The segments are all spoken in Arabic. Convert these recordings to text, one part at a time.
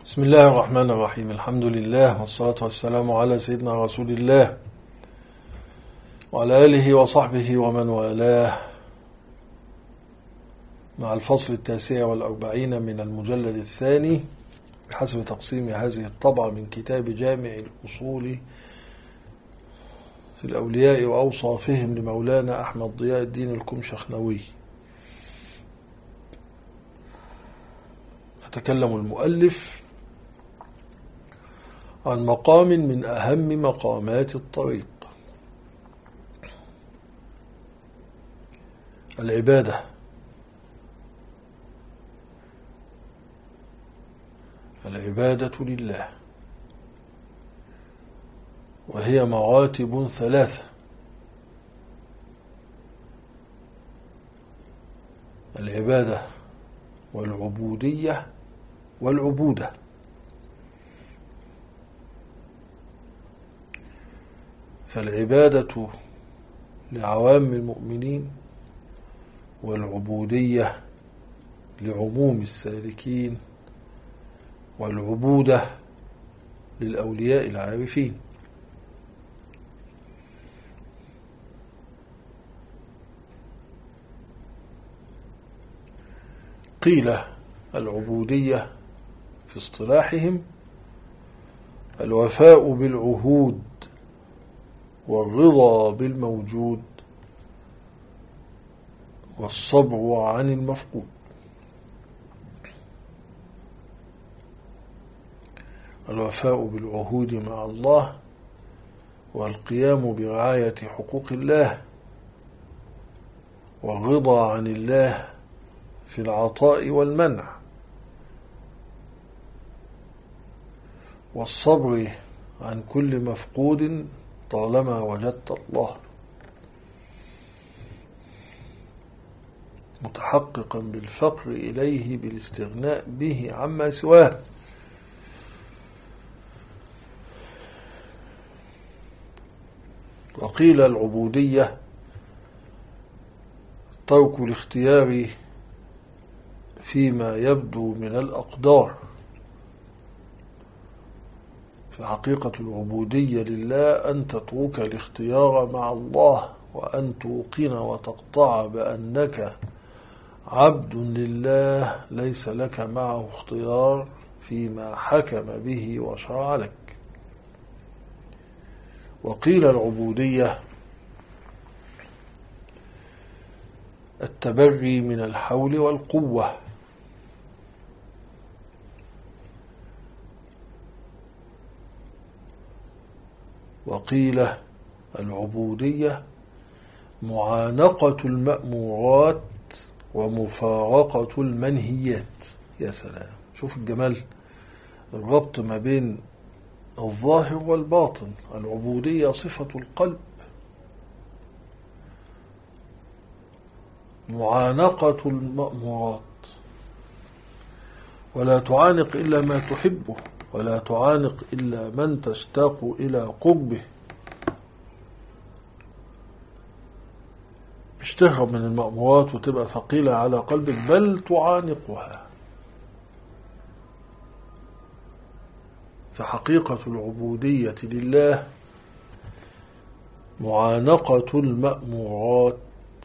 بسم الله الرحمن الرحيم. الحمد لله والصلاة والسلام على سيدنا رسول الله وعلى آله وصحبه ومن والاه، مع الفصل 49 من المجلد الثاني بحسب تقسيم هذه الطبعة من كتاب جامع الأصول في الأولياء وأوصافهم لمولانا أحمد ضياء الدين الكمشخنوي. يتكلم المؤلف عن مقام من أهم مقامات الطريق، العبادة. العبادة لله، وهي مراتب ثلاثة: العبادة والعبودية والعبودة. فالعبادة لعوام المؤمنين، والعبودية لعموم السالكين، والعبودة للأولياء العارفين. قيل العبودية في اصطلاحهم الوفاء بالعهود والرضا بالموجود والصبر عن المفقود. الوفاء بالعهود مع الله، والقيام برعاية حقوق الله، والرضا عن الله في العطاء والمنع، والصبر عن كل مفقود طالما وجدت الله، متحققا بالفقر إليه بالاستغناء به عما سواه. وقيل العبودية ترك الاختيار فيما يبدو من الأقدار. فحقيقة العبودية لله أن تترك الاختيار مع الله، وأن توقن وتقطع بأنك عبد لله ليس لك معه اختيار فيما حكم به وشرع لك. وقيل العبودية التبري من الحول والقوة. وقيل العبودية معانقة المأمورات ومفارقة المنهيات. يا سلام، شوف الجمال، الربط ما بين الظاهر والباطن. العبودية صفة القلب، معانقة المأمورات، ولا تعانق إلا ما تحبه، ولا تعانق إلا من تشتاق إلى قربه. مش تهرب من المأمورات وتبقى ثقيلة على قلبك، بل تعانقها. فحقيقة العبودية لله معانقة المأمورات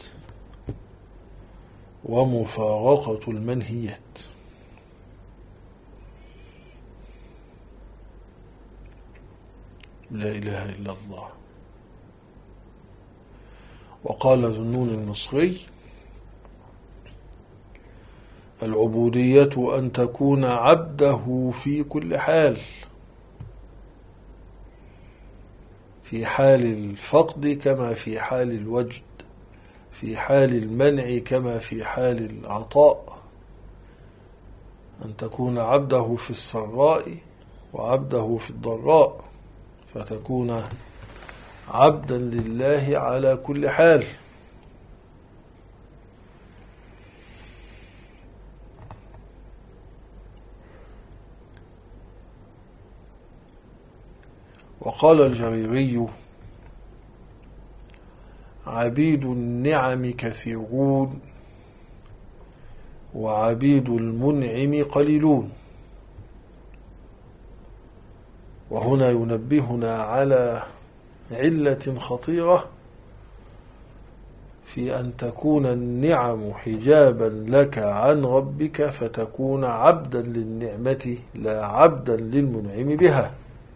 ومفارقة المنهيات. لا إله إلا الله. وقال ذنون المصري: العبودية أن تكون عبده في كل حال، في حال الفقد كما في حال الوجد، في حال المنع كما في حال العطاء. أن تكون عبده في السراء وعبده في الضراء، فتكون عبدا لله على كل حال. وقال الجريري: عبيد النعم كثيرون وعبيد المنعم قليلون. وهنا ينبهنا على علة خطيرة في أن تكون النعم حجابا لك عن ربك فتكون عبدا للنعمة لا عبدا للمنعم بها،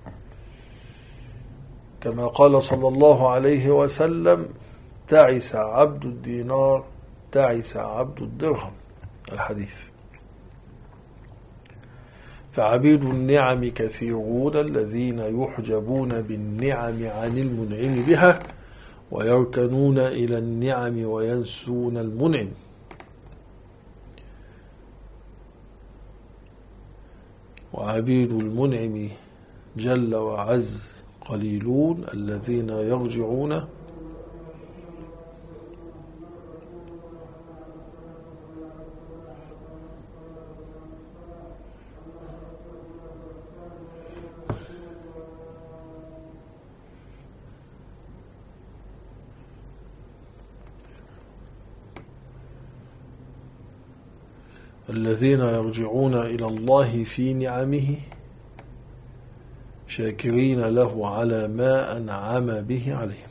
كما قال صلى الله عليه وسلم: تعس عبد الدينار تعس عبد الدرهم، الحديث. فعبيد النعم كثيرون الذين يحجبون بالنعم عن المنعم بها ويركنون إلى النعم وينسون المنعم. وعبيد المنعم جل وعز قليلون الذين يرجعون إلى الله في نعمه شاكرين له على ما أنعم به عليهم.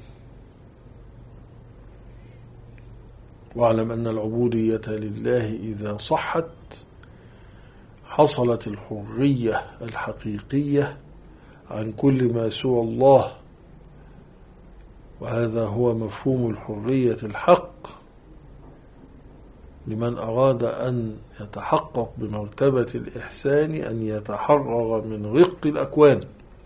واعلم أن العبودية لله إذا صحت حصلت الحرية الحقيقية عن كل ما سوى الله، وهذا هو مفهوم الحرية الحق لمن أراد أن يتحقق بمرتبة الإحسان أن يتحرر من رق الأكوان.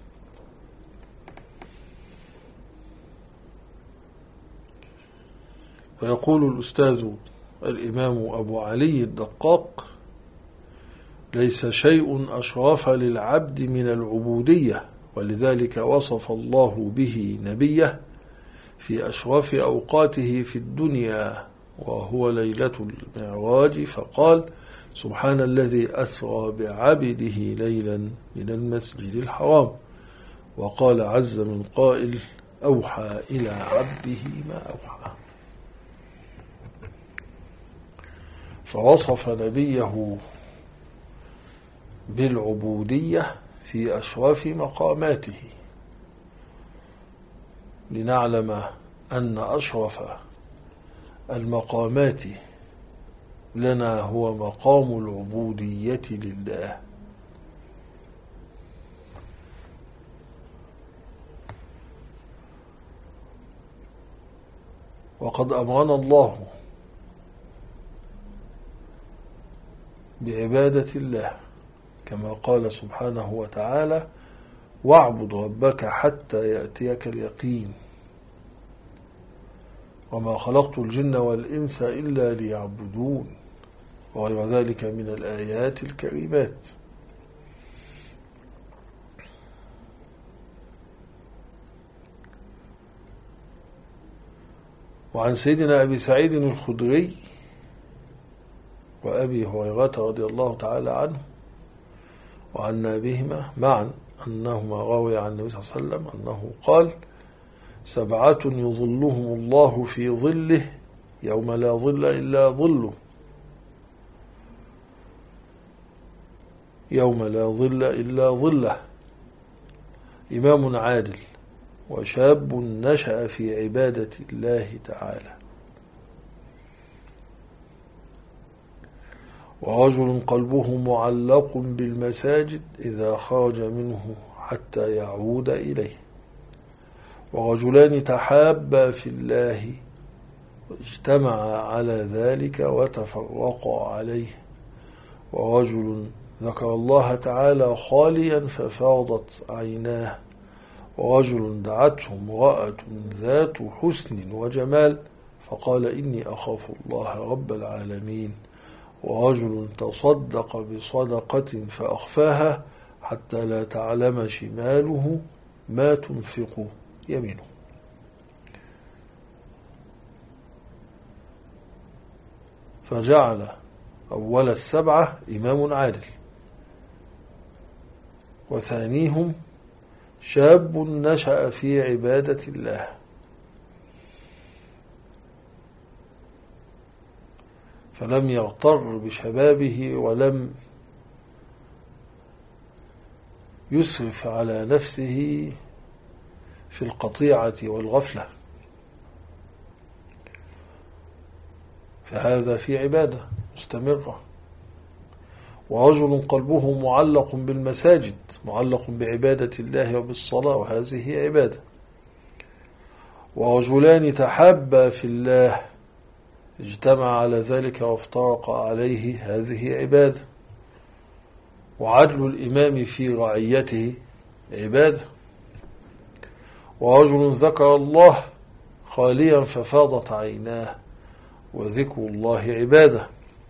ويقول الأستاذ الإمام أبو علي الدقاق: ليس شيء أشرف للعبد من العبودية، ولذلك وصف الله به نبيه في أشرف أوقاته في الدنيا وهو ليلة المعراج، فقال: سبحان الذي أسرى بعبده ليلا من المسجد الحرام. وقال عز من قائل: أوحى إلى عبده ما أوحى. فوصف نبيه بالعبودية في أشرف مقاماته، لنعلم أن أشرف المقامات لنا هو مقام العبودية لله. وقد أمرنا الله بعبادة الله كما قال سبحانه وتعالى: واعبد ربك حتى يأتيك اليقين وما خلقت الجن والإنس إلا ليعبدون، وغير ذلك من الآيات الكريمات. وعن سيدنا أبي سعيد الخدري وأبي هريرة رضي الله تعالى عنه وعنا بهما معا أنهما روي عن النبي صلى الله عليه وسلم أنه قال: 7 يظلهم الله في ظله يوم لا ظل إلا ظله، يوم لا ظل إلا ظله: إمام عادل، وشاب نشأ في عبادة الله تعالى، ورجل قلبه معلق بالمساجد إذا خرج منه حتى يعود إليه، ورجلان تحابا في الله واجتمعا على ذلك وتفرقا عليه، ورجل ذكر الله تعالى خاليا ففاضت عيناه، ورجل دعته امرأة ذات حسن وجمال فقال: إني أخاف الله رب العالمين، ورجل تصدق بصدقة فأخفاها حتى لا تعلم شماله ما تنفق يمينه. فجعل أول 7 إمام عادل، وثانيهم شاب نشأ في عبادة الله، فلم يغتر بشبابه ولم يسرف على نفسه في القطيعة والغفلة، فهذا في عبادة مستمرة. ورجل قلبه معلق بالمساجد، معلق بعبادة الله وبالصلاة، وهذه عبادة. ورجلان تحابا في الله اجتمع على ذلك وافترق عليه، هذه عبادة. وعدل الإمام في رعيته عبادة. ورجل ذكر الله خاليا ففاضت عيناه، وذكر الله عبادة.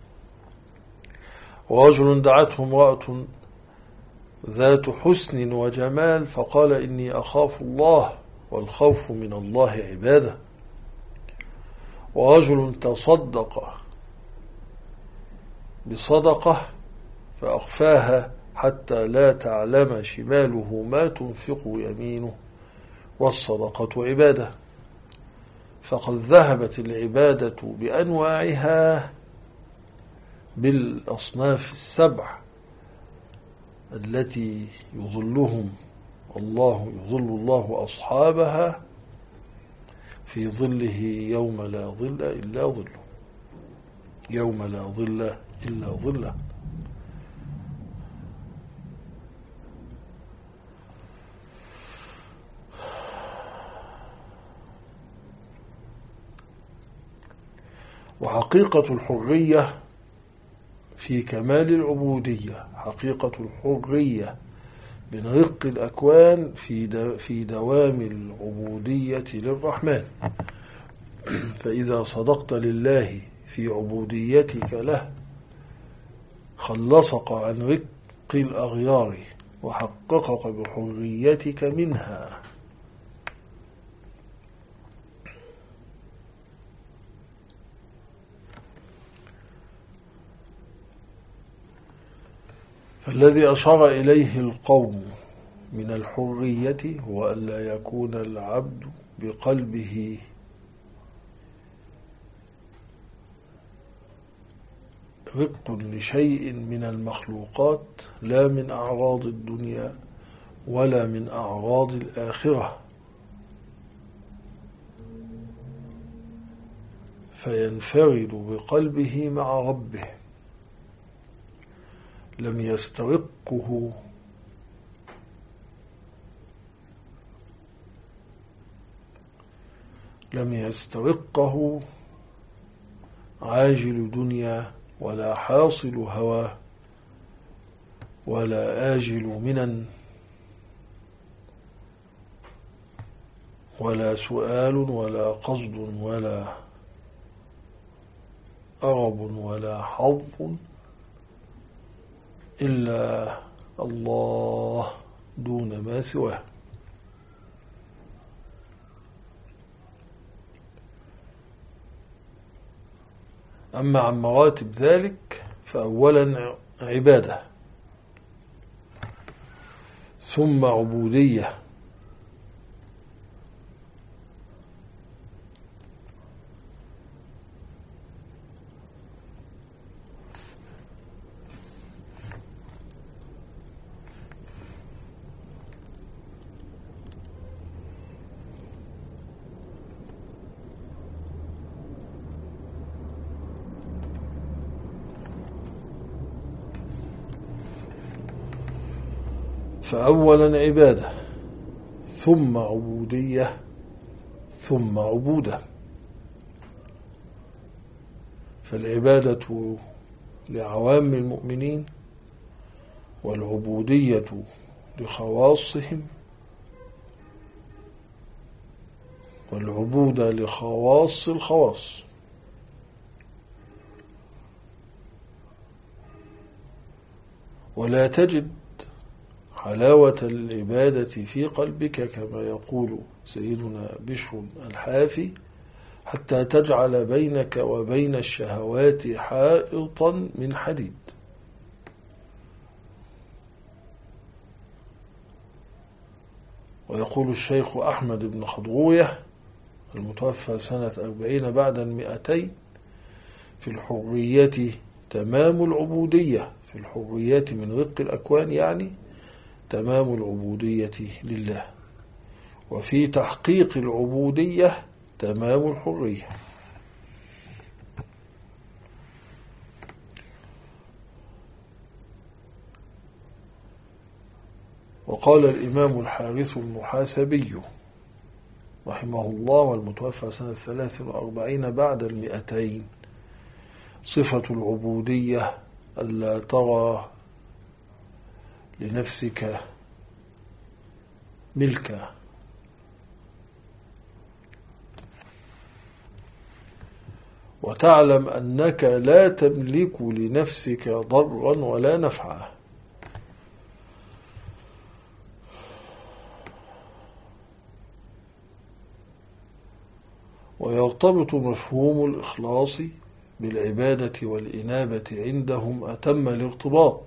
ورجل دعته امرأة ذات حسن وجمال فقال إني أخاف الله، والخوف من الله عبادة. ورجل تصدق بصدقة فأخفاها حتى لا تعلم شماله ما تنفق يمينه، والصدقة عبادة. فقد ذهبت العبادة بأنواعها بالأصناف السبع التي يظل الله أصحابها في ظله يوم لا ظل إلا ظله، يوم لا ظل إلا ظله. وحقيقة الحرية في كمال العبودية، حقيقة الحرية من رق الأكوان في دوام العبودية للرحمن. فإذا صدقت لله في عبوديتك له خلصك عن رق الأغيار وحققك بحريتك منها. فالذي أشار إليه القوم من الحرية هو ألا يكون العبد بقلبه رق لشيء من المخلوقات، لا من أعراض الدنيا ولا من أعراض الآخرة، فينفرد بقلبه مع ربه. لم يسترقه عاجل دنيا ولا حاصل هوى ولا آجل منن ولا سؤال ولا قصد ولا أغب ولا حظ إلا الله دون ما سواه. أما عن مراتب ذلك فأولا عبادة، ثم عبودية، فأولا عبادة ثم عبودية ثم عبودة. فالعبادة لعوام المؤمنين، والعبودية لخواصهم، والعبودة لخواص الخواص. ولا تجد حلاوة العبادة في قلبك كما يقول سيدنا بشر الحافي حتى تجعل بينك وبين الشهوات حائطا من حديد. ويقول الشيخ أحمد بن خضروية المتوفى سنة 40 بعد 200 في الحرية تمام العبودية، في الحرية من رق الأكوان يعني تمام العبودية لله، وفي تحقيق العبودية تمام الحرية. وقال الإمام الحارث المحاسبي رحمه الله والمتوفى سنة 43 بعد 200: صفة العبودية ألا ترى لنفسك ملكا، وتعلم أنك لا تملك لنفسك ضرا ولا نفعا. ويرتبط مفهوم الإخلاص بالعبادة والإنابة عندهم أتم الارتباط.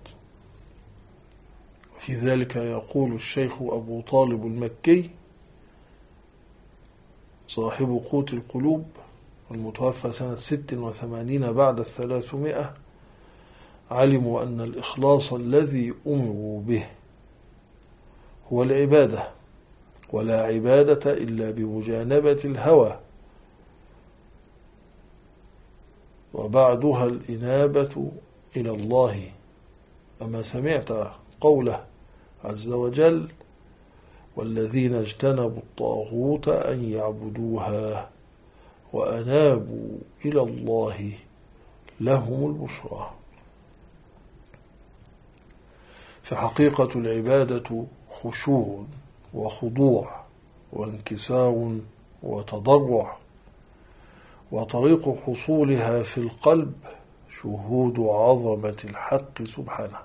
في ذلك يقول الشيخ أبو طالب المكي صاحب قوت القلوب المتوفى سنة 86 بعد 300: علموا أن الإخلاص الذي أمروا به هو العبادة، ولا عبادة إلا بمجانبة الهوى، وبعدها الإنابة إلى الله. أما سمعت قوله عز وجل: والذين اجتنبوا الطاغوت أن يعبدوها وأنابوا إلى الله لهم البشرى. فحقيقة العبادة خشوع وخضوع وانكسار وتضرع، وطريق حصولها في القلب شهود عظمة الحق سبحانه.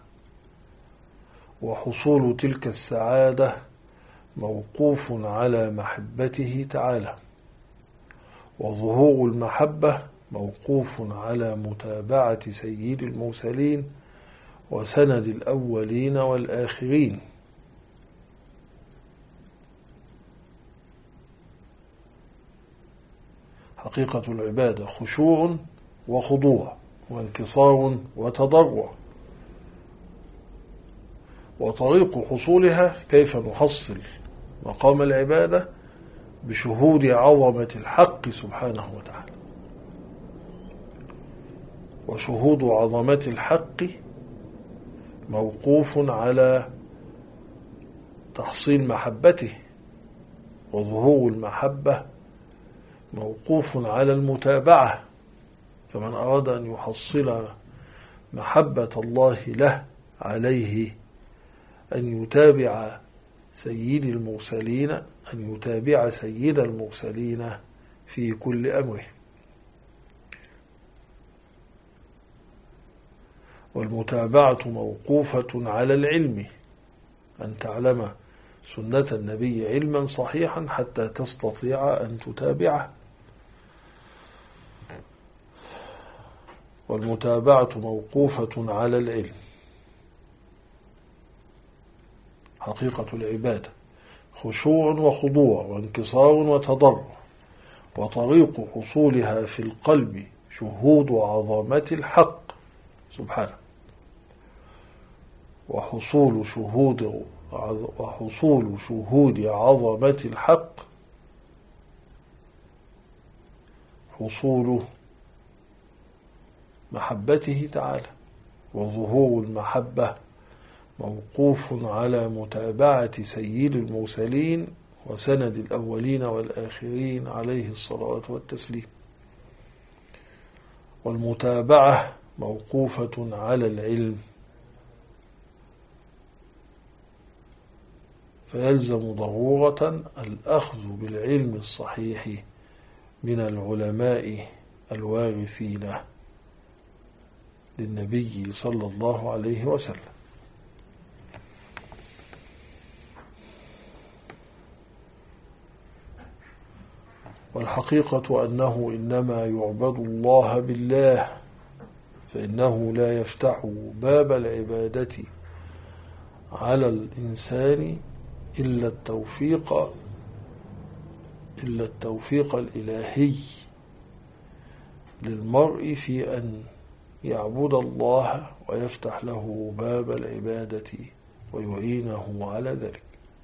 وحصول تلك السعادة موقوف على محبته تعالى، وظهور المحبة موقوف على متابعة سيد المرسلين وسند الأولين والآخرين. حقيقة العبادة خشوع وخضوع وانكسار وتضرع، وطريق حصولها كيف نحصل مقام العبادة بشهود عظمة الحق سبحانه وتعالى. وشهود عظمة الحق موقوف على تحصيل محبته، وظهور المحبة موقوف على المتابعة. فمن أراد أن يحصل محبة الله له عليه أن يتابع سيد المرسلين، أن يتابع سيد المرسلين في كل أمره. والمتابعة موقوفة على العلم، أن تعلم سنة النبي علما صحيحا حتى تستطيع أن تتابعه. والمتابعة موقوفة على العلم. حقيقة العبادة خشوع وخضوع وانكسار وتضرع، وطريق حصولها في القلب شهود عظمة الحق سبحانه. وحصول شهود عظمة الحق حصول محبته تعالى، وظهور المحبة موقوف على متابعة سيد المرسلين وسند الأولين والآخرين عليه الصلاة والتسليم. والمتابعة موقوفة على العلم، فيلزم ضرورة الأخذ بالعلم الصحيح من العلماء الوارثين للنبي صلى الله عليه وسلم. والحقيقة أنه إنما يعبد الله بالله، فإنه لا يفتح باب العبادة على الإنسان إلا التوفيق الإلهي للمرء في أن يعبد الله ويفتح له باب العبادة ويعينه على ذلك.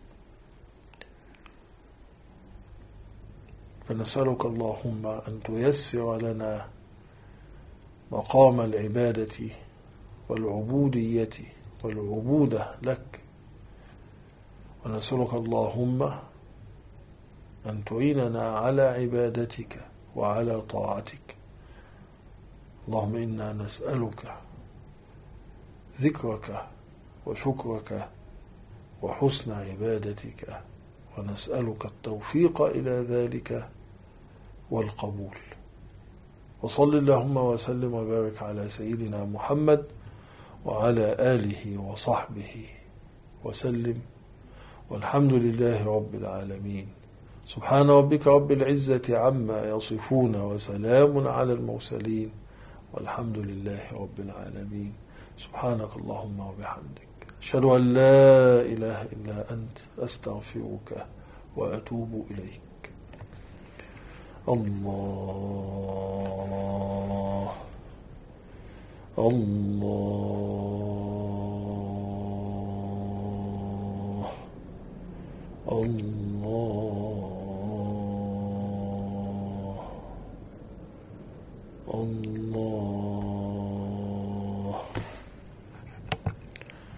فنسألك اللهم أن تيسر لنا مقام العبادة والعبودية والعبودة لك، ونسألك اللهم أن تعيننا على عبادتك وعلى طاعتك. اللهم إنا نسألك ذكرك وشكرك وحسن عبادتك، ونسألك التوفيق إلى ذلك والقبول. وصل اللهم وسلم وبارك على سيدنا محمد وعلى آله وصحبه وسلم، والحمد لله رب العالمين. سبحان ربك رب العزة عما يصفون، وسلام على المرسلين، والحمد لله رب العالمين. سبحانك اللهم وبحمدك، أشهد أن لا إله إلا أنت، أستغفرك وأتوب إليك. الله الله الله الله.